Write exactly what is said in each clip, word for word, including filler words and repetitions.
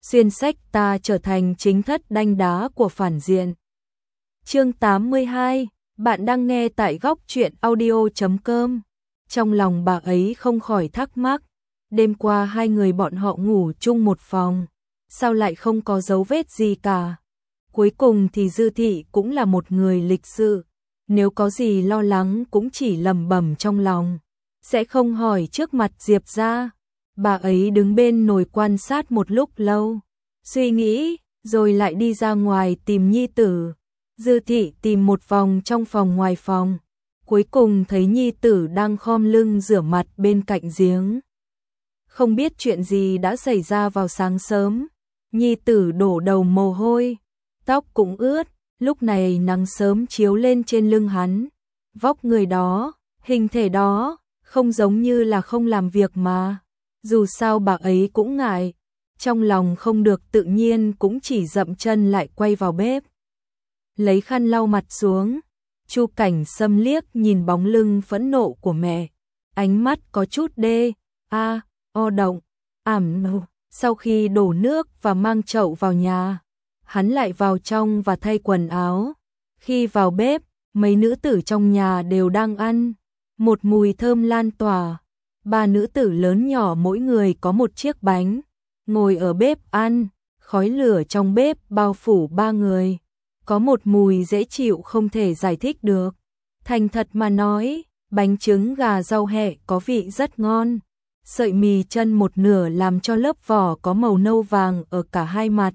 xuyên sách ta trở thành chính thất đanh đá của phản diện. Chương tám mươi hai, bạn đang nghe tại góc truyện audio chấm com. Trong lòng bà ấy không khỏi thắc mắc, đêm qua hai người bọn họ ngủ chung một phòng, sao lại không có dấu vết gì cả. Cuối cùng thì Dư Thị cũng là một người lịch sự, nếu có gì lo lắng cũng chỉ lẩm bẩm trong lòng, sẽ không hỏi trước mặt Diệp ra. Bà ấy đứng bên nồi quan sát một lúc lâu, suy nghĩ, rồi lại đi ra ngoài tìm nhi tử. Dư Thị tìm một vòng trong phòng ngoài phòng, cuối cùng thấy nhi tử đang khom lưng rửa mặt bên cạnh giếng. Không biết chuyện gì đã xảy ra vào sáng sớm, nhi tử đổ đầu mồ hôi, tóc cũng ướt, lúc này nắng sớm chiếu lên trên lưng hắn. Vóc người đó, hình thể đó, không giống như là không làm việc mà. Dù sao bà ấy cũng ngại, trong lòng không được tự nhiên cũng chỉ dậm chân lại quay vào bếp. Lấy khăn lau mặt xuống, Chu Cảnh Sâm liếc nhìn bóng lưng phẫn nộ của mẹ, ánh mắt có chút đê, a, o động, ảm nụ. Sau khi đổ nước và mang chậu vào nhà, hắn lại vào trong và thay quần áo. Khi vào bếp, mấy nữ tử trong nhà đều đang ăn, một mùi thơm lan tỏa. Ba nữ tử lớn nhỏ mỗi người có một chiếc bánh, ngồi ở bếp ăn, khói lửa trong bếp bao phủ ba người. Có một mùi dễ chịu không thể giải thích được. Thành thật mà nói, bánh trứng gà rau hẹ có vị rất ngon. Sợi mì chân một nửa làm cho lớp vỏ có màu nâu vàng ở cả hai mặt.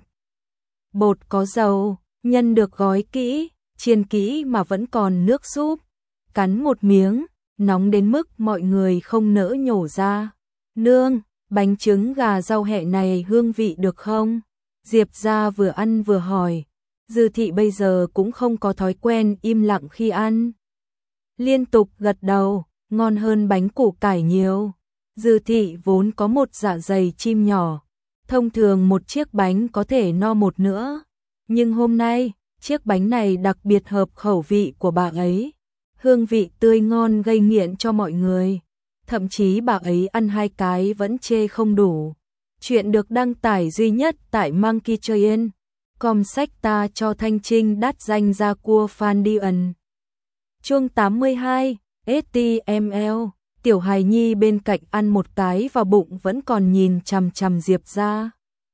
Bột có dầu, nhân được gói kỹ, chiên kỹ mà vẫn còn nước súp. Cắn một miếng, nóng đến mức mọi người không nỡ nhổ ra. Nương, bánh trứng gà rau hẹ này hương vị được không? Diệp ra vừa ăn vừa hỏi. Dư Thị bây giờ cũng không có thói quen im lặng khi ăn, liên tục gật đầu, ngon hơn bánh củ cải nhiều. Dư Thị vốn có một dạ dày chim nhỏ, thông thường một chiếc bánh có thể no một nữa, nhưng hôm nay, chiếc bánh này đặc biệt hợp khẩu vị của bà ấy. Hương vị tươi ngon gây nghiện cho mọi người, thậm chí bà ấy ăn hai cái vẫn chê không đủ. Chuyện được đăng tải duy nhất tại Monkey Train. Com sách ta cho Thanh Trinh đắt danh ra cua Phan Đi Ẩn. Chương tám mươi hai, ét tê em lờ. Tiểu hài nhi bên cạnh ăn một cái vào bụng vẫn còn nhìn chằm chằm Diệp ra.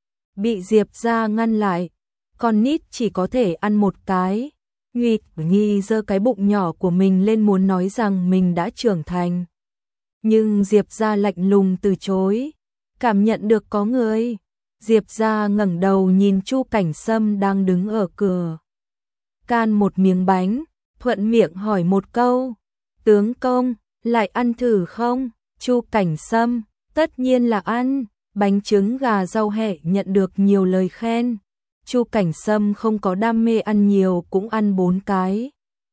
Bị Diệp ra ngăn lại, con nít chỉ có thể ăn một cái. Nguyệt Nhi giơ cái bụng nhỏ của mình lên muốn nói rằng mình đã trưởng thành. Nhưng Diệp ra lạnh lùng từ chối. Cảm nhận được có người. Diệp ra ngẩng đầu nhìn Chu Cảnh Sâm đang đứng ở cửa. Can một miếng bánh, thuận miệng hỏi một câu. Tướng công, lại ăn thử không? Chu Cảnh Sâm, tất nhiên là ăn. Bánh trứng gà rau hẹ nhận được nhiều lời khen. Chu Cảnh Sâm không có đam mê ăn nhiều cũng ăn bốn cái.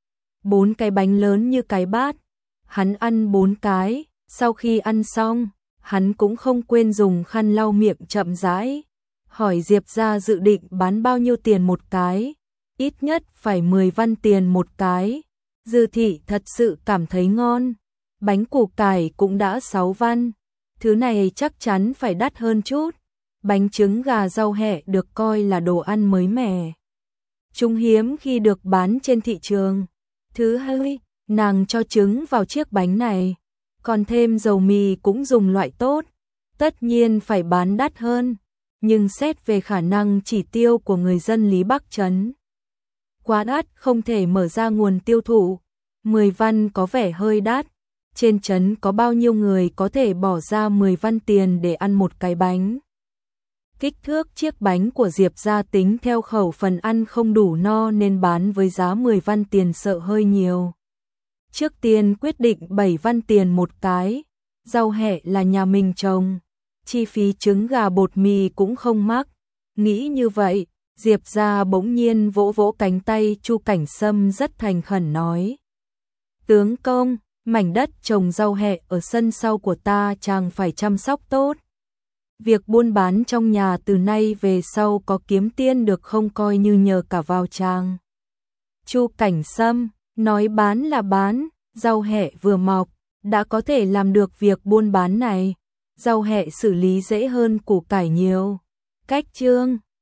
Bốn cái bánh lớn như cái bát. Hắn ăn bốn cái, sau khi ăn xong, hắn cũng không quên dùng khăn lau miệng chậm rãi. Hỏi Diệp ra dự định bán bao nhiêu tiền một cái. Ít nhất phải mười văn tiền một cái. Dư Thị thật sự cảm thấy ngon. Bánh củ cải cũng đã sáu văn. Thứ này chắc chắn phải đắt hơn chút. Bánh trứng gà rau hẹ được coi là đồ ăn mới mẻ. Chúng hiếm khi được bán trên thị trường. Thứ hai, nàng cho trứng vào chiếc bánh này. Còn thêm dầu mì cũng dùng loại tốt. Tất nhiên phải bán đắt hơn. Nhưng xét về khả năng chỉ tiêu của người dân Lý Bắc Trấn, quá đắt không thể mở ra nguồn tiêu thụ. mười văn có vẻ hơi đắt. Trên trấn có bao nhiêu người có thể bỏ ra mười văn tiền để ăn một cái bánh. Kích thước chiếc bánh của Diệp gia tính theo khẩu phần ăn không đủ no nên bán với giá mười văn tiền sợ hơi nhiều. Trước tiên quyết định bảy văn tiền một cái. Rau hẹ là nhà mình trồng. Chi phí trứng gà bột mì cũng không mắc. Nghĩ như vậy, Diệp ra bỗng nhiên vỗ vỗ cánh tay Chu Cảnh Sâm rất thành khẩn nói. Tướng công, mảnh đất trồng rau hẹ ở sân sau của ta chàng phải chăm sóc tốt. Việc buôn bán trong nhà từ nay về sau có kiếm tiền được không coi như nhờ cả vào chàng. Chu Cảnh Sâm, nói bán là bán, rau hẹ vừa mọc, đã có thể làm được việc buôn bán này. Rau hẹ xử lý dễ hơn củ cải nhiều. cách chương